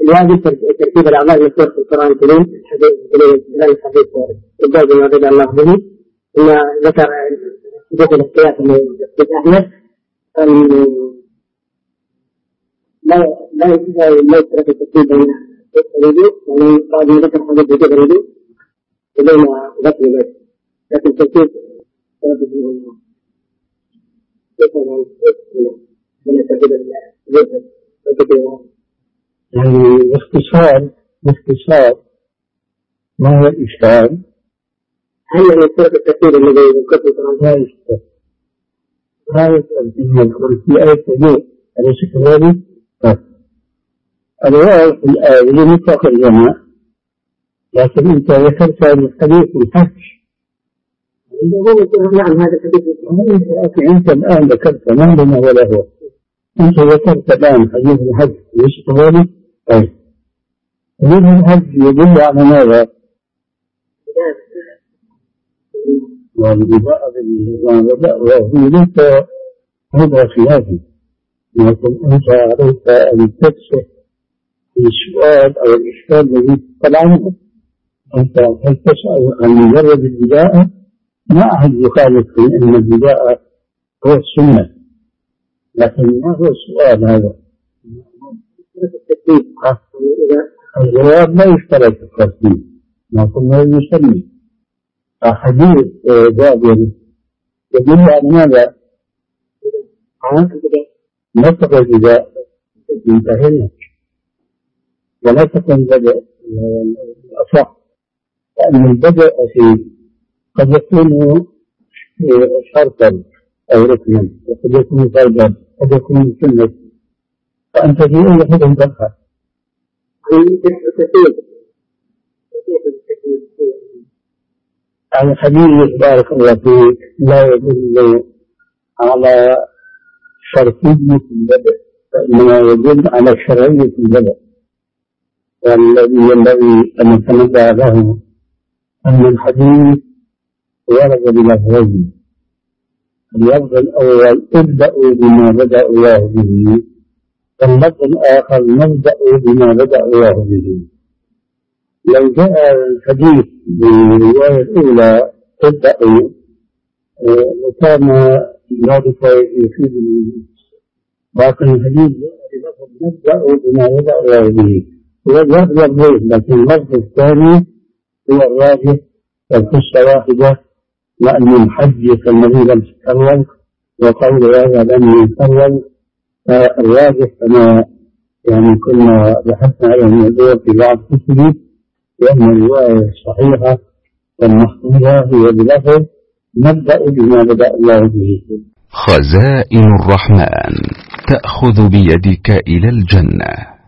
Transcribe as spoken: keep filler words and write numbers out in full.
الواجب ترتيب الأعمال المذكورة في القرآن الكريم خلال الحديث الجواب بما بدأ الله به. ثم ذكر حديث الاختلاف من أحمد لا لا لا يترك الترتيب بين الرجوع ومن قال ذكر حديث وجوب الرجوع وبين غسل الوجه، لكن الترتيب يعني باختصار باختصار ما هو الإشكال؟ هل يصير الترتيب الذي يذكر في القرآن؟ لا يشتغل لا يترتيب يذكر في آية الوجوء أليس كذلك؟ الواو في الآية لمطلق الجماع، لكن أنت ذكرت الحديث الحج. نعم هذا الحديث. لكن أنت الآن ذكرت ما لنا ولا هو. أنت ذكرت الآن حديث الحج أليس كذلك؟ طيب حديث الحج يدل على ماذا؟ والبداء بالبداء وهي ليس هذا خلافي، لكن أنت عليك أن تكشف السؤال أو الإشكال الذي طلع عنه. أنت هل تسأل عن مجرد البداء؟ ما أحد يخالف في أن البداء هو السنة، لكن ما هو السؤال هذا؟ الجواب لا يشترط الترتيب، لكن هو يسمي حديث جابر يدل على ماذا؟ نطق البداء انتهينا ولا تكن بدء الأصح، لأن البدء فيه قد يكون شرطا أو ركنا، وقد يكون فرضا، قد يكون سنة، فأنت في أي حد تبقى يعني حديث بارك الله فيك لا يدل على شرطية البدء، فإنما يدل على شرعية البدء، والذي ينبغي أن نتنبه له أن الحديث ورد بلفظين. اللفظ الأول ابدأوا بما بدأ الله به، واللفظ الآخر نبدأ بما بدأ الله به. لو جاء الحديث بالرواية الأولى ابدأوا وكان ذلك يفيد الوجود، لكن الحديث بلفظ نبدأ بما بدأ الله به هو اللفظ الأول، لكن اللفظ الثاني هو الراجح القصة واحدة، لأن الحج الذي لم تكرر وقول هذا لم يكرر، فالراجح كما يعني كنا بحثنا على الموضوع في بعض كتبه، وأن الرواية الصحيحة والمحفوظة هي بلفظ نبدأ بما بدأ الله به. خزائن الرحمن تأخذ بيدك إلى الجنة.